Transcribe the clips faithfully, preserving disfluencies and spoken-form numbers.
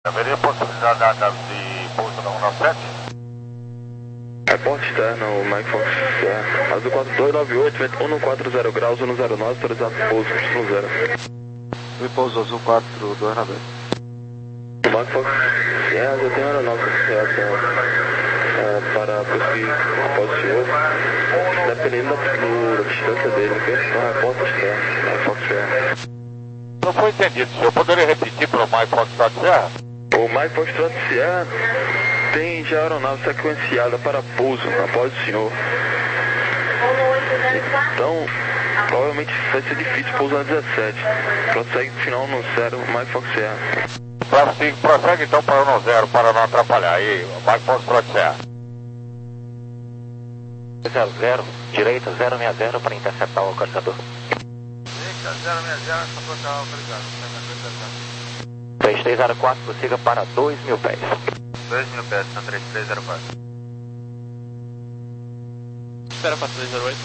Haveria possibilidade de pouso da um nove sete? Reporte externo, Mike Fox Sierra. Azul quatro dois nove oito, vento um quatro zero graus, um zero nove, autorizado pouso, Y zero. E pouso Azul quatro dois nove oito. Mike Fox Sierra, já tem aeronauta reação é, para prosseguir após o senhor, dependendo da, do, da distância dele, ok? Então, reporte externo, Mike Fox Sierra. Não foi entendido, senhor. Poderia repetir para o Mike Fox Sierra? O Mike Fox Sierra tem já aeronave sequenciada para pouso após o senhor. Então, provavelmente vai ser difícil pousar dezessete. Prossegue final no zero, Mike Fox Sierra. Prossegue, prossegue então para o no zero, para não atrapalhar. Aí, Mike Fox Sierra. zero zero, direita zero seis zero para interceptar o localizador. Direita zero seis zero, para procurar o localizador. três três zero quatro, prossiga para dois mil pés. dois mil pés, na três três zero quatro. Espera para três zero oito.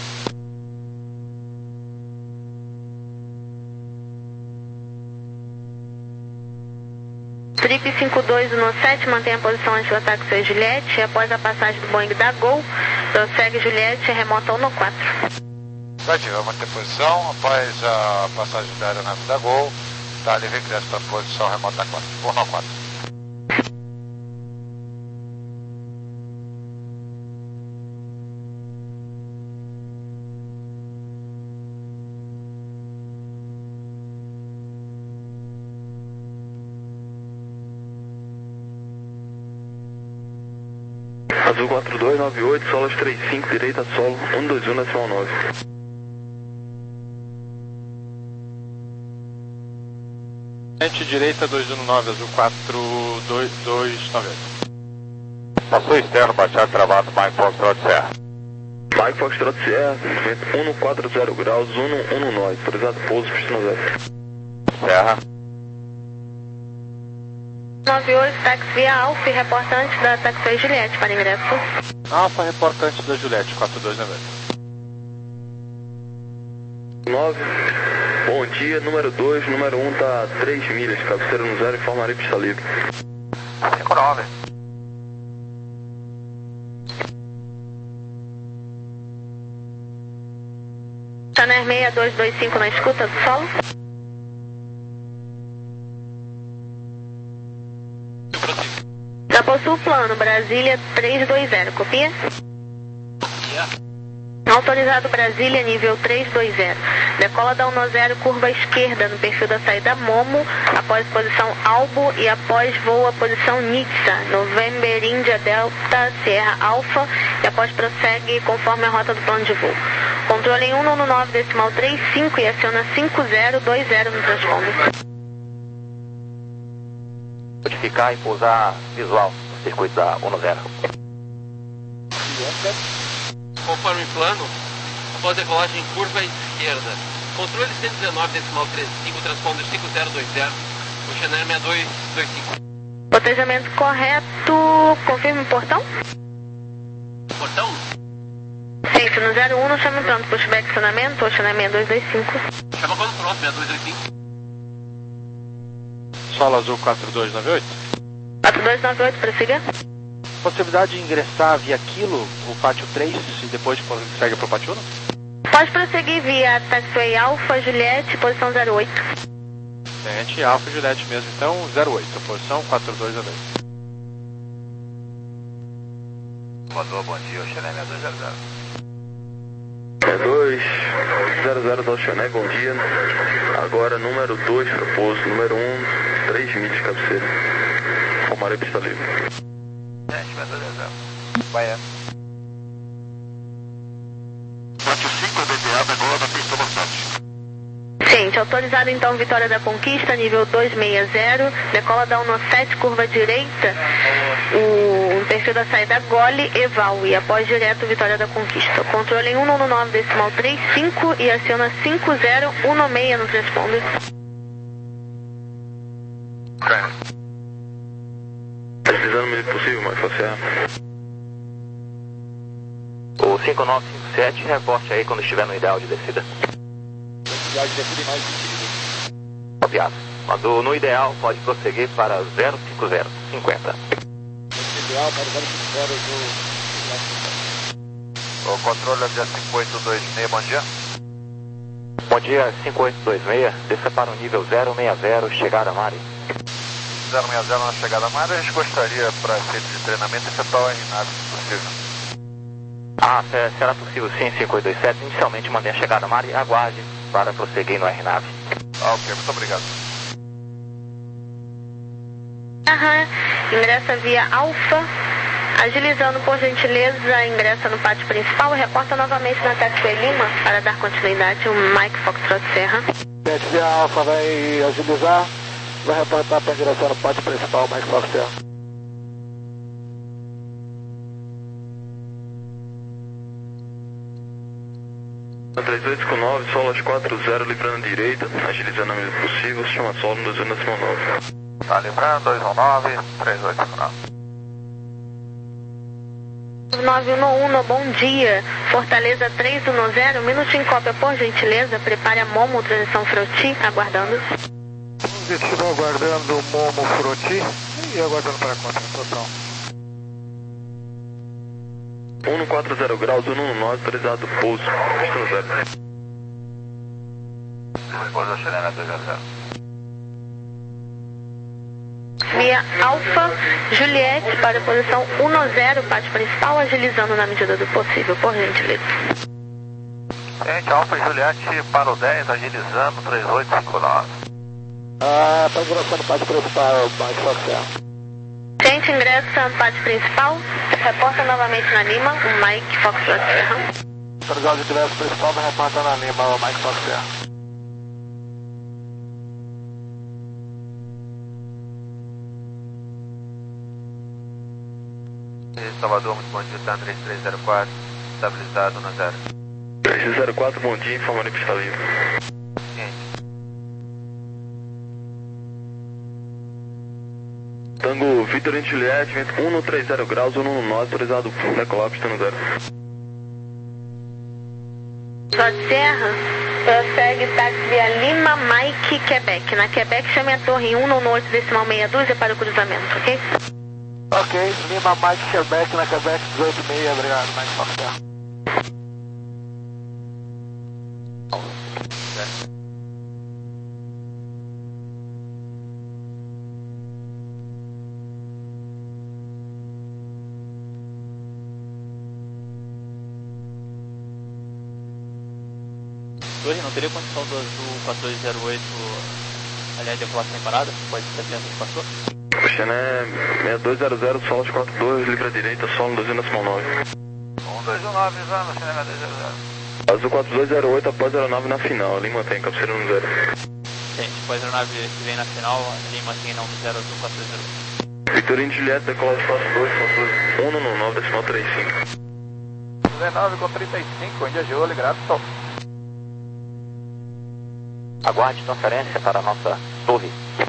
Trip cinco dois um sete, mantém a posição antes do ataque seu Juliette. Após a passagem do Boeing da Gol, prossegue Juliette, remota um quatro. Vai manter posição após a passagem da aeronave da Gol. Tá, livre ingresso para posição remota quatro. um quatro. Azul quatro dois nove oito, solas três cinco, direita solo, um dois um decimal nove. Direita dois um nove, Azul quatro dois nove oito. Passou externo, baixado travado, Mike Fox Sierra. Mike Fox Sierra, vento um quatro zero graus, um um nove, autorizado pouso, pistão zero. Serra. nove oito, táxi via Alfa e reportante da táxi Juliette para ingresso. Alfa, reportante da Juliette, quatro dois nove oito. nove, bom dia, número dois, número um está a três milhas, cabeceira no zero, informarei pista livre. cinco nove. Channel seis dois dois cinco na escuta do solo. Já possui o plano, Brasília três dois zero, copia? Autorizado Brasília, nível três dois zero. Decola da um zero, curva esquerda no perfil da saída Momo, após posição Albo e após voo a posição Nitsa, November India Delta Sierra Alpha, e após prossegue conforme a rota do plano de voo. Controle em um nove decimal três cinco e aciona cinco zero dois zero no transponder. Modificar e pousar visual no circuito da um zero. Conforme plano, após decolagem em curva esquerda. Controle cento e dezenove decimal trinta e cinco, transponder cinco zero dois zero, o Channel seis dois dois cinco. Protejamento correto, confirme o portão? Portão? Sim, se no zero um não chame pronto, pushback acionamento, ou Channel seis dois dois cinco. Chama quando pronto, seis dois dois cinco. Solo Azul quatro dois nove oito. quatro dois nove oito, prossiga. Possibilidade de ingressar via Kilo, o pátio três, e depois segue para o pátio um? Pode prosseguir via taxiway Alfa, Juliette, posição zero oito. Gente, Alfa e Juliette mesmo, então zero oito, posição quatro dois nove oito. Voador, bom dia, o Channel seis dois zero zero. seis dois zero zero do Channel, bom dia. Agora número dois para pouso, número um, três milhas cabeceira. Informarei pista livre. Gente, seis dois zero zero. Bahia. Gente, autorizado então Vitória da Conquista, nível dois seis zero, decola da um sete, curva direita, o, o perfil da saída Gole, Eval, e após direto Vitória da Conquista. Controle em um nove decimal três cinco e aciona cinco zero um seis no transponder. Precisando o mínimo possível, mas você O cinco nove cinco sete, reporte aí quando estiver no ideal de descida. Ideal de descida em mais vinte minutos. Copiado. Quando no ideal, pode prosseguir para zero cinco zero, cinquenta. Ideal para zero cinco zero do... O controle é dia cinco oito dois seis, bom dia. Bom dia, cinco oito dois seis, desça para o nível zero seis zero, chegada a Mari. zero seis zero na chegada a Mari, a gente gostaria, para efeito de treinamento, efetuar o R NAV, se possível. Ah, será possível sim, cinco oito dois sete, inicialmente mantenha a chegada a Mari, aguarde para prosseguir no R NAV. Ah, ok, muito obrigado. Aham, ingressa via Alfa, agilizando por gentileza, ingressa no pátio principal e reporta novamente na Taxiway Lima para dar continuidade o Mike Foxtrot Serra. Sete via Alfa vai agilizar, vai reportar para a direção no pátio principal, Mike Fox Serra. três oito cinco nove, solo às quatro zero, livrando a direita, agilizando a medida possível, chama solo no dois um nove. Tá livrando, dois um nove, três oito cinco nove. nove um um, bom dia. Fortaleza três um zero, minuto em cópia, por gentileza. Prepare a Momo, transição Froti, aguardando. Positivo, aguardando o Momo Froti e aguardando para a contratação. um quatro zero graus, um um nove, autorizado pouso, destino zero. Pouso chilena dois a zero. Via Alfa, Juliette para a posição um zero, pátio principal, agilizando na medida do possível, por gentileza. Gente, Alfa e Juliette para o dez, agilizando, três oito cinco nove. Ah, para a direção do pátio principal, Mike Fox Serra. Gente, ingressa no pátio principal, reporta novamente na Lima, o Mike Foxtrot Serra. Autorizado de direção principal, vai reportar na Lima, o Mike Fox Serra. Salvador, muito bom dia, tá três três zero quatro, estabilizado no zero. três zero quatro, bom dia, informando que está livre. Tango Vitor em Juliette, vento um três zero graus, um um nove, autorizado decolar, pistando zero. Trot Serra, prossegue táxi via Lima, Mike, Quebec. Na Quebec, chame a torre em um oito decimal meia dúzia para o cruzamento, ok? Ok, Lima, Mike, Quebec, na Quebec dezoito e meia, obrigado, Mike Fox Serra. Hoje não teria condição do Azul quatro dois zero oito, aliás, decolar sem parada? Pode ser que a passou? Xené seis dois zero zero, solo às quatro dois, livre à direita, solo dois um decimal nove. um dois um nove, vamos, Xené seis dois zero zero. Azul quatro dois zero oito, após zero nove na final, ali mantém, cabeceira no zero. Gente, após a aeronave que vem na final, ali mantém não no zero Azul quatro dois zero oito. Vitorino de Juliette, decolar às quatro dois, um um nove, decimal trinta e cinco. dezenove com trinta e cinco, Índia Gioli, grato. Aguarde transferência para a nossa torre.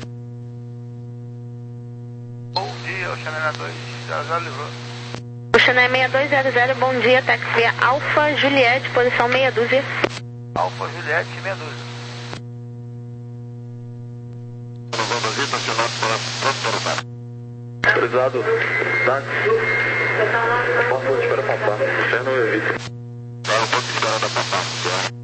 Bom dia, o Xené dois já já livrou. O Xené seis dois zero zero, bom dia, táxi via Alfa, Juliette, posição meia dúzia. Alfa, Juliette, meia dúzia. Vamos ir, estacionado para pronto para o carro. Autorizado, táxi. Posso te esperar passar, você não evita. Para um pouco esperando a passar, certo?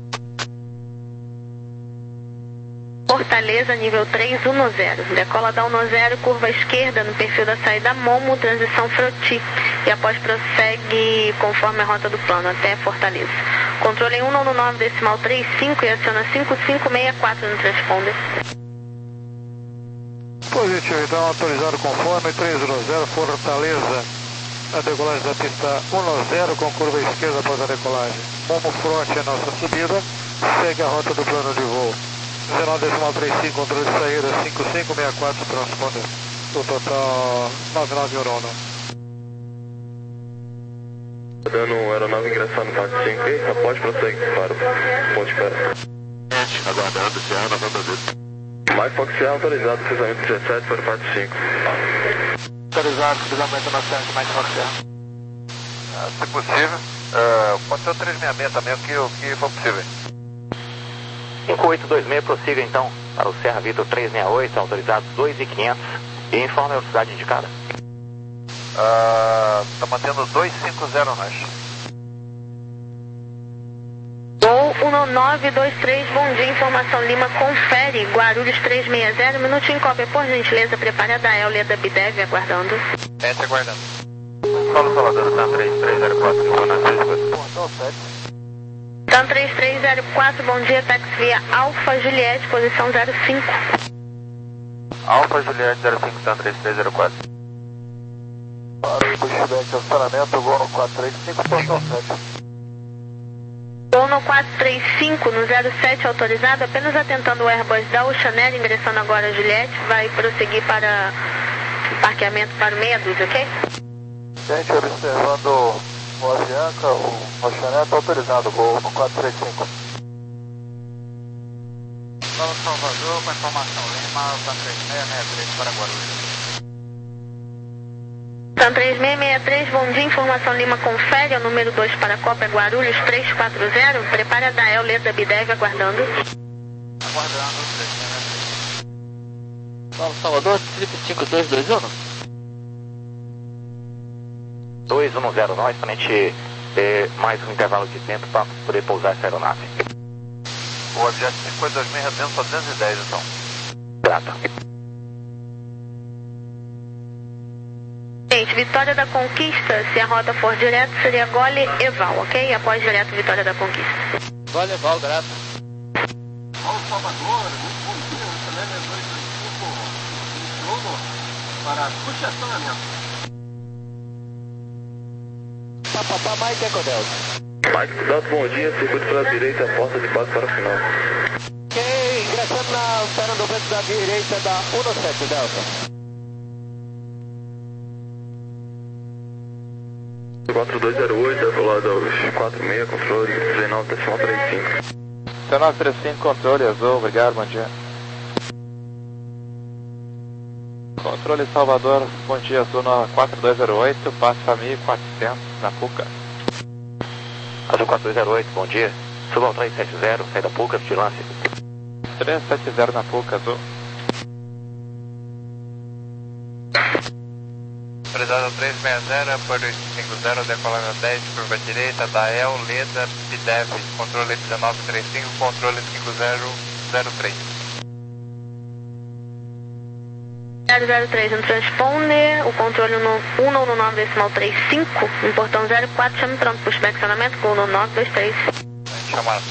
Fortaleza, nível três um zero. Decola da um zero, curva esquerda no perfil da saída Momo, transição Froti. E após prossegue conforme a rota do plano até Fortaleza. Controle em um nove decimal trinta e cinco e aciona cinco cinco seis quatro no transponder. Positivo, então autorizado conforme três zero zero, Fortaleza. A decolagem da pista um zero com curva esquerda após a decolagem. Momo Front é a nossa subida, segue a rota do plano de voo. dezenove decimal trinta e cinco, controle de saída cinco cinco seis quatro, transponder. O total nove nove Orono. Dando aeronave ingressar no Parque cinco, ok? Após prosseguir para o ponto de espera. Aguardando, Serra, noventa vezes. Mike Fox Serra, autorizado, cruzamento dezessete para o Parque cinco. Autorizado, cruzamento na frente, Mike Fox Serra. Ah, se possível, uh, pode ser o trezentos e sessenta e seis também, o que, o que for possível. cinco oito dois seis, prossiga então. para o Serra Vitor trezentos e sessenta e oito, autorizados dois mil e quinhentos, e informe a velocidade indicada. Está mantendo dois cinco zero nós. Gol um nove dois três, bom dia, informação Lima, confere, Guarulhos trezentos e sessenta, minutinho, cópia, por gentileza, prepare a Dael, Leda Bidev, aguardando. Mente aguardando. Paulo Salvador, Sam três três zero quatro, Sam três três zero quatro, bom dia, táxi via Alfa Juliette, posição zero cinco. Alfa Juliette zero cinco, Sam três três zero quatro. Para o Bushback, acionamento, Gol no quatro três cinco, portão sete. Gol no quatro três cinco, no zero sete autorizado, apenas atentando o Airbus da Oceaneer, ingressando agora a Juliette, vai prosseguir para o parqueamento para o meia dúzia, ok? Gente, observando o Avianca, o Oceaneer está autorizado, Gol no quatro três cinco. Paulo Salvador, com informação Lima, Sam três seis seis três para Guarulhos. Sam três seis seis três, bom dia, informação Lima, confere, é o número dois para a Copa Guarulhos três quatro zero, prepare a Dael, Leda Bidev, aguardando. Aguardando, três seis seis três. Paulo Salvador, triplo cinco dois dois um. dois um zero, nós, para a gente ter mais um intervalo de tempo para poder pousar essa aeronave. O objeto cinco dois seis, redenção para duzentos e dez, então. Grata. Gente, Vitória da Conquista, se a rota for direto, seria Gole Eval, ok? Após direto, Vitória da Conquista. Gole Eval, grato. Paulo Salvador, muito bom dia, o Oceaneer dois dois cinco, iniciou para estacionamento. Papapá, Mike Eco Delta. Mike Delta, bom dia, circuito pela direita, porta de base para o final. Ok, ingressando na perna do vento da direita da um sete Delta. quatro dois zero oito, decolado aos quatro seis, controle dezenove decimal trinta e cinco. dezenove trinta e cinco, controle azul, obrigado, bom dia. Controle Salvador, bom dia, azul na quatro dois zero oito, passa mil e quatrocentos na Puca. Azul quatro dois zero oito, bom dia. Suba ao três sete zero, sai da Puca, vigilância. três sete zero na Puca, azul. Autorizado três seis zero, apoio dois cinco zero, decolagem dez, curva direita, Dael, Leda, Bidev, controle dezenove trinta e cinco, controle cinco zero zero três. zero zero três no transponder, o controle no um nove nove decimal trinta e cinco, no portão zero quatro, chame pronto, pushback acionamento, Gol no nove dois três. Chamado.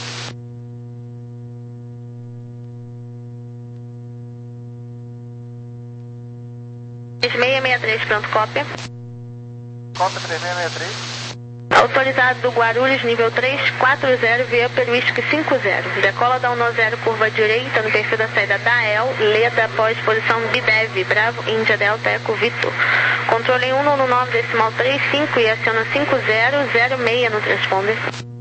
três seis seis três, pronto, cópia. Cópia três seis seis três. Autorizado do Guarulhos, nível três quatro zero, via pelo Whisky cinco zero. Decola da um zero, curva direita, no perfil da saída da El, Leda após posição Bidev, Bravo, Índia, Delta, Eco, Vitor. Controle em um nove nove decimal trinta e cinco e aciona cinco zero zero seis no transponder.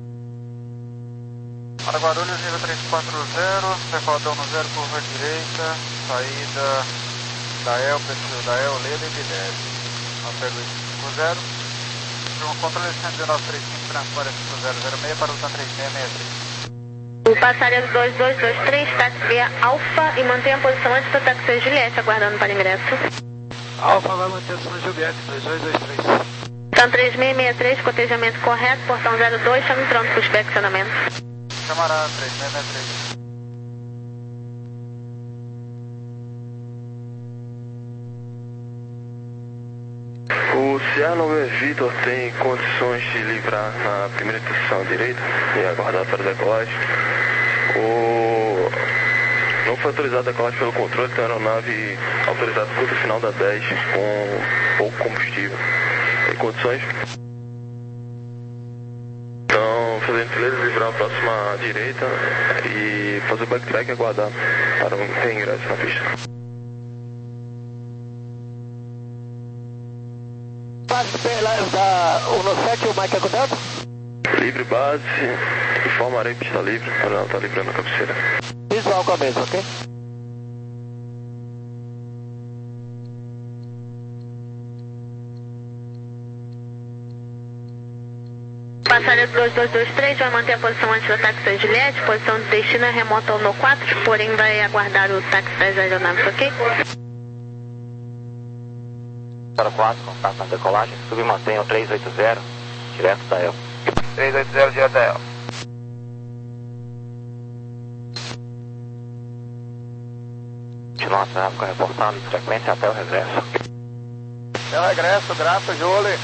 Para Guarulhos, nível três quatro zero, decola da um zero, curva direita, saída Dael, perfil Dael, Leda e Bidev. Apego cinco zero. Controle cento e dezenove trinta e cinco, transpora cinco zero zero seis para o Sam três seis seis três. O passareiro dois dois dois três, táxi via Alfa e mantém a posição antes do táxi Juliette, aguardando para ingresso. Alfa vai manter a sua Juliette, dois dois dois três. Sam três seis seis três, cotejamento correto, portão zero dois, chame pronto, pushback acionamento. Camarada três seis seis três. O Sierra nove Vitor tem condições de livrar na primeira estação direita e aguardar para a decolagem. O... Não foi autorizado a decolagem pelo controle, tem a aeronave autorizada curta final da dez com pouco combustível. Tem condições? Então, fazer a gentileza de livrar a próxima direita e fazer o backtrack e aguardar para um reingresso na pista. Base da um sete, o Mike Eco Delta? Livre base, informarei que está livre, para não estar livrando a cabeceira. Visual com a mesma, ok? Passageiro dois dois dois três vai manter a posição antes do táxi da Juliette, posição de destino é remota ao No quatro, porém vai aguardar o táxi das aeronaves, ok? zero quatro, contato na decolagem, submantenha o três oito zero, direto da E L. três oito zero, direto da E L. Continua tráfego reportado, frequência até o regresso. Até o regresso, grato, Julie.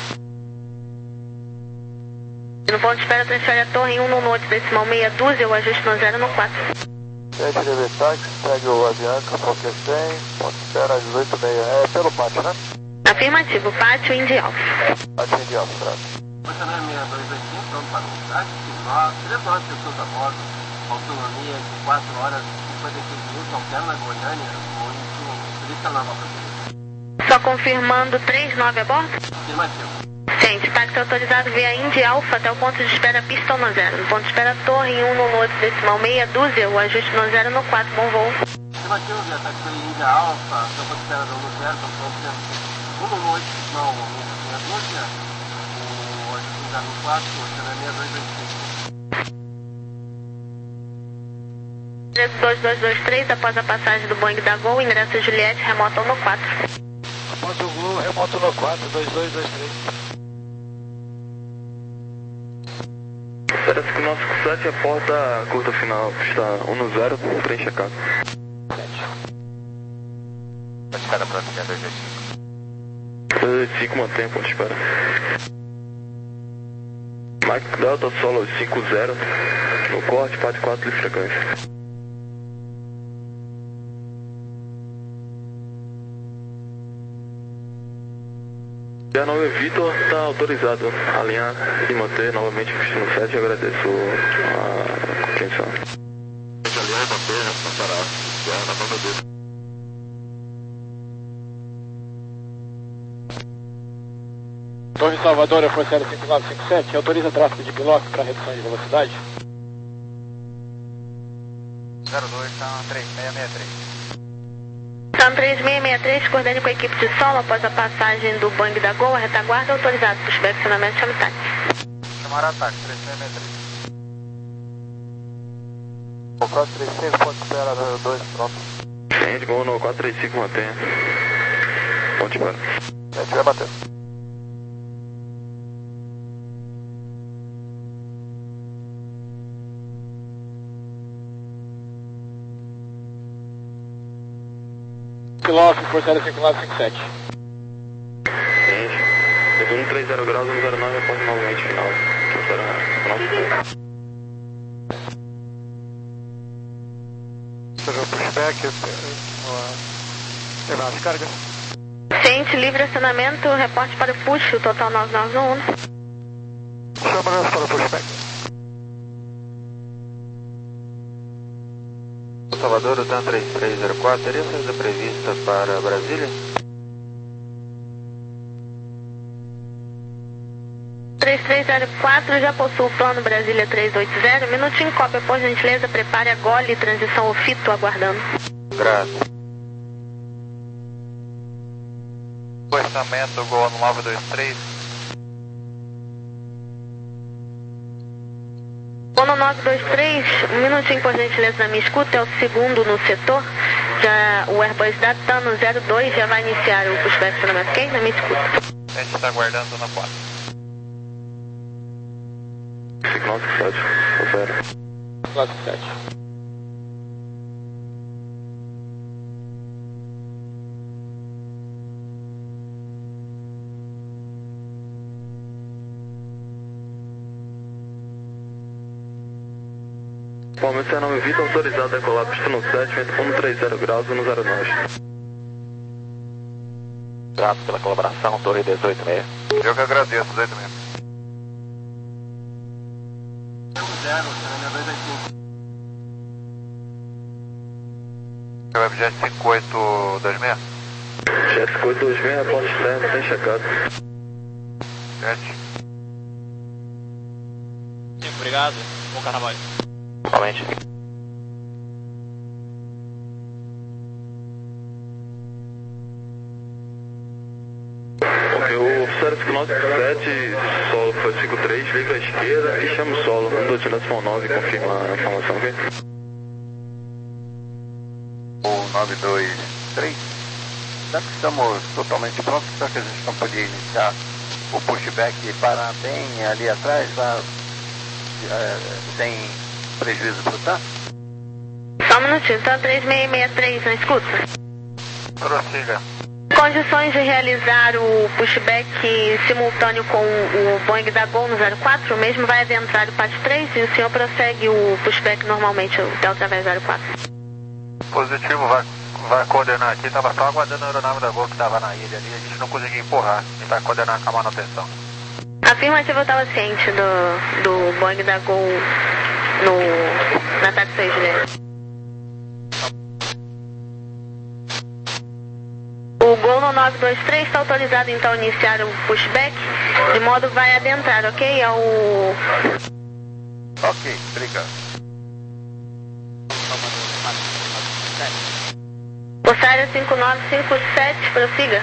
No ponto de espera, transfere a torre em um no note decimal meia dúzia, o ajuste no zero no quatro. sete D V táxi, segue o Avianca, Fokker cem, ponto de espera dezoito e meia. É pelo pátio, né? Afirmativo, pátio Indy Alfa. Pátio Indy Alfa, grato. Funcionário seis dois dois cinco, pronto para o táxi, nove, três nove pessoas a bordo, autonomia de quatro horas e cinquenta e seis minutos, alterna Goiânia, ou em turista na Nova Brasília. Só confirmando três nove a bordo? Afirmativo. Gente, táxi autorizado via Indy Alfa até o ponto de espera pista no zero. No ponto de espera torre em um no note decimal meia dúzia, o ajuste no zero no quatro, bom voo. Afirmativo, via táxi Indy Alfa, até o ponto de espera no zero, então pronto, um no noite, decimal meia dúzia, o ajuste no zero no quatro, o oceano é seis dois dois cinco. dois dois dois três, após a passagem do Boeing da Gol, ingresso Juliette, remoto no quatro. Após o Gol, remoto no quatro, dois dois dois três. Parece que o nosso sete reporta a curta final, está um no zero, trem checado. Ponto de espera para dois dois cinco. dois dois cinco mantém ponto de espera. Mike Delta Solo cinco zero, no corte, parte quatro de frequência. E a nove Vitor está autorizado a alinhar e manter novamente o destino sete e agradeço a compreensão. Alinhar e manter, passará, na nova dele. Torre Salvador, a Força Aérea cinco nove cinco sete, autoriza tráfego de piloto para redução de velocidade? zero dois, tá três seis seis três. São três seis seis três, coordene com a equipe de solo após a passagem do Boeing da Gol, a retaguarda autorizado para os perfeccionamentos chame táxi. Chamar ataque, três seis seis três. O quatro três cinco, ponto de espera dois, pronto. Gente, Gol no quatro três cinco mantenha. Ponto de espera. A gente vai bater. Piloto, Força Aérea cinco nove cinco sete. Gente, segundo três zero graus, no zero nove, reporte novamente final. Força Aérea cinco nove cinco sete. Seja o pushback, levar as cargas. Ciente, livre acionamento, reporte para o push, o total nove nove um. Chama para o pushback. Salvador, o TAM três três zero quatro, teria saída prevista para Brasília? três três zero quatro, já possui o plano Brasília três oito zero, minutinho cópia, por gentileza, prepare a gole, transição ao fito, aguardando. Graças. Orçamento, Gol no nove dois três. Bono nove dois três, um minutinho por gentileza na minha escuta, é o segundo no setor. Já o Airbus da TANO zero dois já vai iniciar o pushback acionamento, ok? Na minha escuta. A gente está aguardando na quatro. cinco nove cinco sete, Força Aérea. cinco nove cinco sete. Atualmente a nove Vitor autorizado a decolar pista no sete, vento um três zero graus no zero nove. Grato pela colaboração, torre dezoito seis. Eu que agradeço, dezoito seis. zero, oceano é seis dois cinco. Eu é Jet cinco oito dois seis. Jet cinco oito dois seis, reporte externo, tem checado. Jet. Obrigado, bom carnaval. Somente. Ok, o zero cinco nove sete, solo foi cinco três, liga à esquerda e chama o solo. um dois decimal nove, confirma a informação, ok? O nove dois três, já que estamos totalmente prontos, será que a gente não podia iniciar o pushback e parar bem ali atrás, lá, é, sem prejuízo para o tanque? Só um minutinho, tá três seis seis três, não escuta? Prossiga. Condições de realizar o pushback simultâneo com o Boeing da Gol no zero quatro, o mesmo vai adentrar o P A T três e o senhor prossegue o pushback normalmente, o Delta através zero quatro. Positivo, vai, vai coordenar aqui, estava só aguardando a aeronave da Gol que estava na ilha ali, a gente não conseguiu empurrar, a gente vai coordenar com a manutenção. Afirmativo, eu estava ciente do, do Boeing da Gol no, na T A C seis dele. O Gol no nove dois três está autorizado então a iniciar o pushback, de modo vai adentrar, ok? É o... Ok, obrigado. Possária cinco nove cinco sete, prossiga.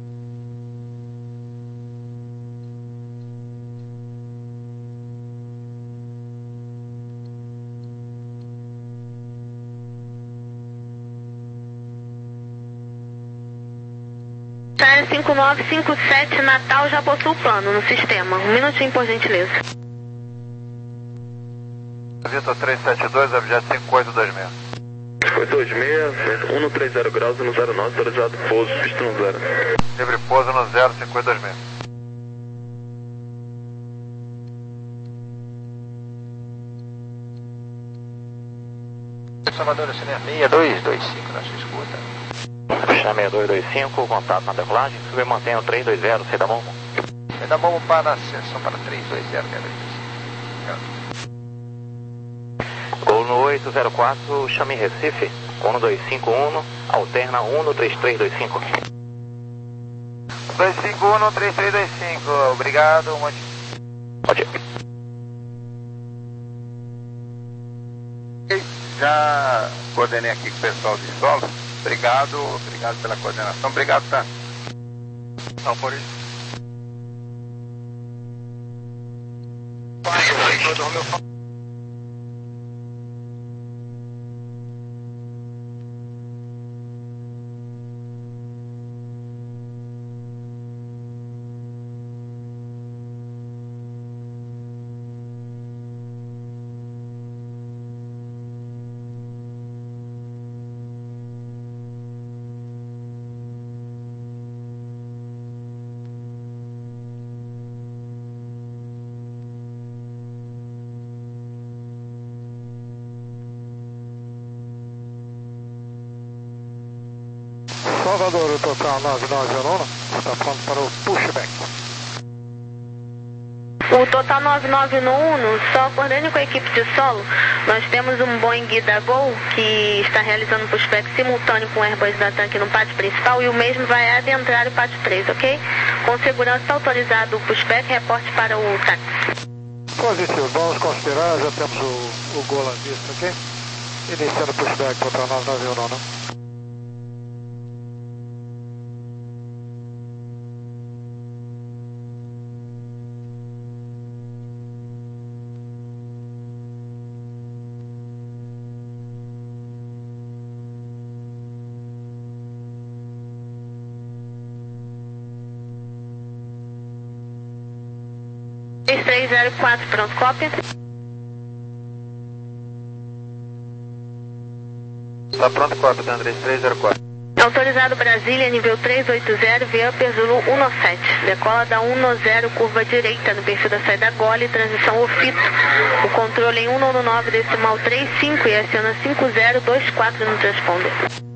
Possária cinco nove cinco sete, Natal já possui o plano no sistema. Um minutinho, por gentileza. Vitor três sete dois, objeto cinco oito dois seis. cinco oito dois seis, um no trinta graus e no zero nove, autorizado pouso, visto no zero. Livre pouso no zero cinco oito dois seis. Salvador, seis dois dois cinco, na sua escuta. Chame seis dois dois cinco, contato na decolagem, sube e mantenha o três dois zero, C da Momo. C da Momo para ascensão para três dois zero, Gol no oito zero quatro, chame Recife, um dois cinco um, alterna um no três três dois cinco. dois cinco um no três três dois cinco, obrigado, Monte. Pode ir. Já coordenei aqui com o pessoal de solo. Obrigado, obrigado pela coordenação. Obrigado, tá? Não por isso. Salvador, o total nove nove um está pronto para o pushback. O total nove nove um, só coordene com a equipe de solo. Nós temos um Boeing da Gol que está realizando pushback simultâneo com o Airbus da TAM aqui no pátio principal e o mesmo vai adentrar o pátio três, ok? Com segurança autorizado o pushback, reporte para o táxi. Positivo, vamos considerar, já temos o, o Gol à vista, ok? Iniciando o pushback, total nove nove um, não? três três zero quatro, pronto, cópia. Tá pronto, cópia, tá três três zero quatro. Autorizado Brasília, nível três oito zero, via Upper Zulu um sete. Decola da um zero, curva direita, no perfil da saída Gole, transição Ofito. O controle em um nove decimal três cinco e aciona cinco zero dois quatro no transponder.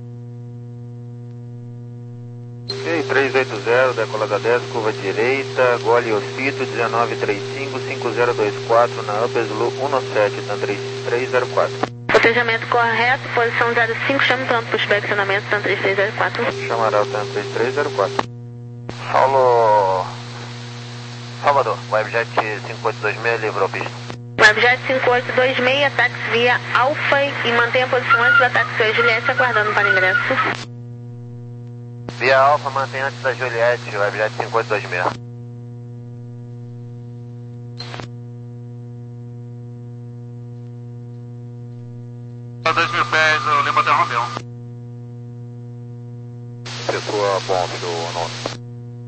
Ok, três oito zero, decola da dez, curva direita, Gole Ofito, dezenove trinta e cinco, cinco zero dois quatro, na Upper Zulu um sete, tá três três zero quatro. Protejamento correto, posição zero cinco, chama o plano pushback, acionamento, TAM três três zero quatro. Chamará o TAM três três zero quatro. Solo... Salvador, Webjet cinco oito dois seis, livrou pista. Webjet cinco oito dois seis, táxi via Alfa e mantenha a posição antes da táxi a Juliette, aguardando para ingresso. Via Alfa, mantém antes da Juliette, Webjet cinco oito dois seis. dez, o Lima Hotel Romeu. Pessoa bom, seu nome.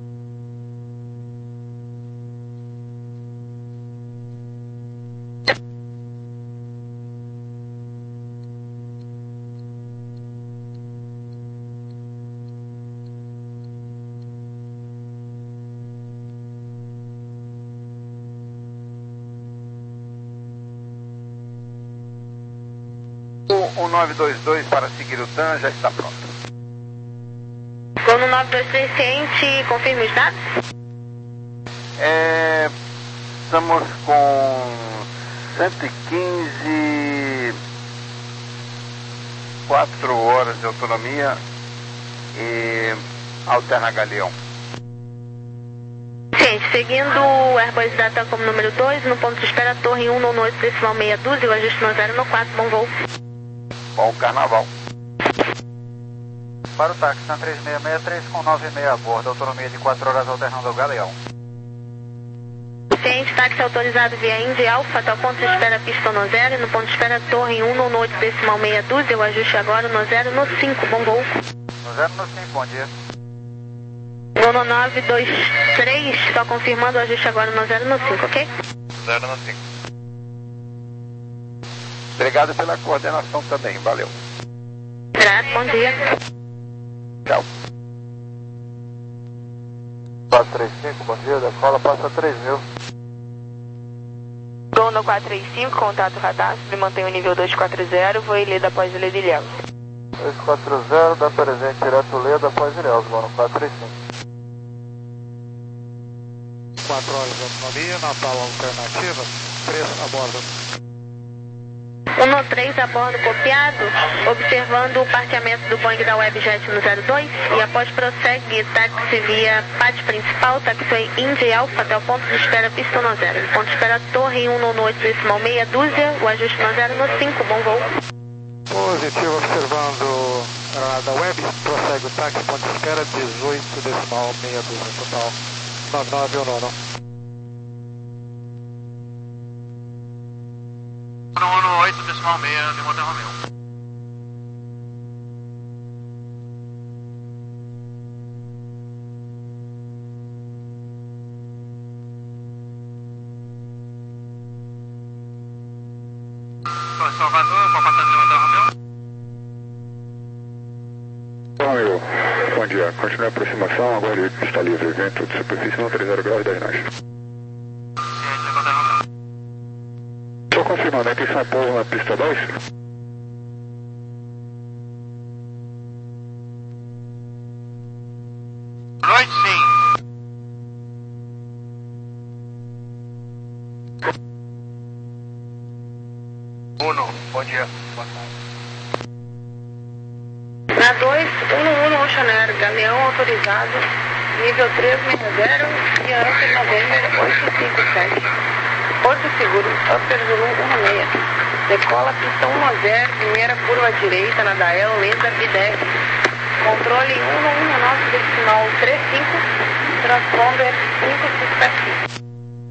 O nove dois dois para seguir o T A N já está pronto. Gol no nove dois três ciente, confirme os dados? É, estamos com cento e quinze, quatro horas de autonomia e alterna Galeão. Ciente, seguindo o Airbus Data como número dois, no ponto de espera torre um no oito decimal meia dúzia, o ajuste no zero no quatro, bom voo. Bom carnaval. Para o táxi na três seis seis três com nove seis a bordo, autonomia de quatro horas alternando ao Galeão. Ciente, táxi autorizado via Indy Alpha, até o ponto de espera pista no zero, e no ponto de espera torre um no oito decimal meia dúzia, o ajuste agora no zero no cinco, bom voo. No zero no cinco, bom dia. Gol no nove dois três, só confirmando o ajuste agora no zero no cinco, ok? zero no cinco. Obrigado pela coordenação também, valeu. Grato, bom dia. Tchau. quatro três cinco, bom dia, decola, passa três mil. Gol no quatro três cinco, contato radar, me mantém o nível dois quatro zero, vou Ilhéus após Ilhéus de Ilhéus. dois quatro zero, dá presente direto Ilhéus após Ilhéus, gol no quatro três cinco. quatro horas de autonomia, Natal alternativa, três a bordo. um no três a bordo copiado, observando o parqueamento do Boeing da Webjet no zero dois e após prossegue táxi via pátio principal, taxiway Indy Alpha até o ponto de espera pista no zero. Ponto de espera torre um no oito decimal meia dúzia, o ajuste no zero no cinco, bom voo. Positivo, observando a da Web, prossegue o táxi, ponto de espera dezoito decimal meia dúzia, total nove nove um nono. No oito decimal meia de Hotel Romeu. Salvador, qual passagem de Hotel Romeu? Romeu, bom dia. Continue a aproximação, agora está livre. Vento de superfície não trinta graus dez nós. Só confirmando, aqui em São Paulo na pista dois? Noite, sim. Uno, bom dia. Boa tarde. Na dois, um no um no Ocean Air, Galeão autorizado, nível três seis zero e Answer November oito cinco sete. Porto Seguro, Upper Zulu um seis. Decola pista um no zero, primeira curva direita na Dael, lenta B dez. Controle um no um no nove decimal três cinco, transponder cinco cinco sete cinco.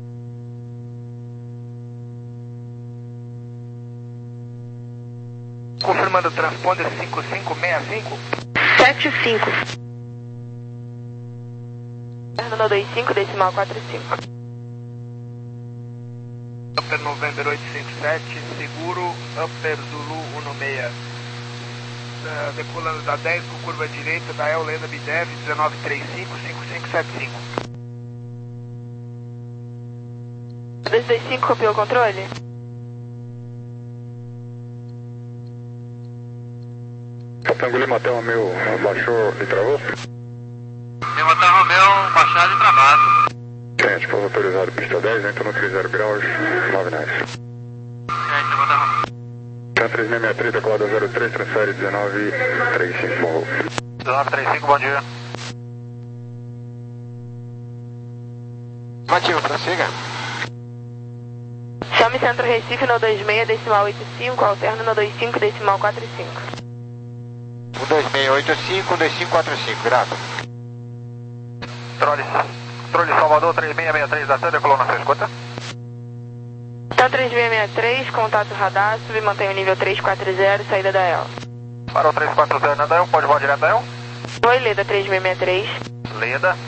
Confirmando o transponder cinco cinco seis cinco. sete cinco. No dois cinco decimal quatro cinco. Upper November oito cinco sete, seguro, Upper Zulu um seis. Uh, decolando da dez com curva direita, da El Lenda B dez, dezenove trinta e cinco, cinco cinco sete cinco. dois dois cinco, copiou o controle? Tango Lima Hotel Romeu baixou e travou? Lima Hotel Romeu, baixado e travado. Gente, pouso autorizado pista dez, vento no trinta graus, nove nós. Gente, Lima Hotel Romeu. três seis seis três, decolada zero três, transfere dezenove trinta e cinco, bom voo. dezenove trinta e cinco, bom dia. Ativo, prossiga. Chame Centro Recife no dois seis decimal oito cinco, alterno no dois cinco decimal quatro cinco. um dois seis oito cinco, um dois cinco quatro cinco, grato. Trole, Trole Salvador três seis seis três da T, decolou na sua escuta. Tá Farol três seis seis três, contato radar, submantém o nível três quatro zero, saída da E L. Farol três quatro zero na D E L, pode voar direto da E L? Oi, Leda três seis seis três. Leda,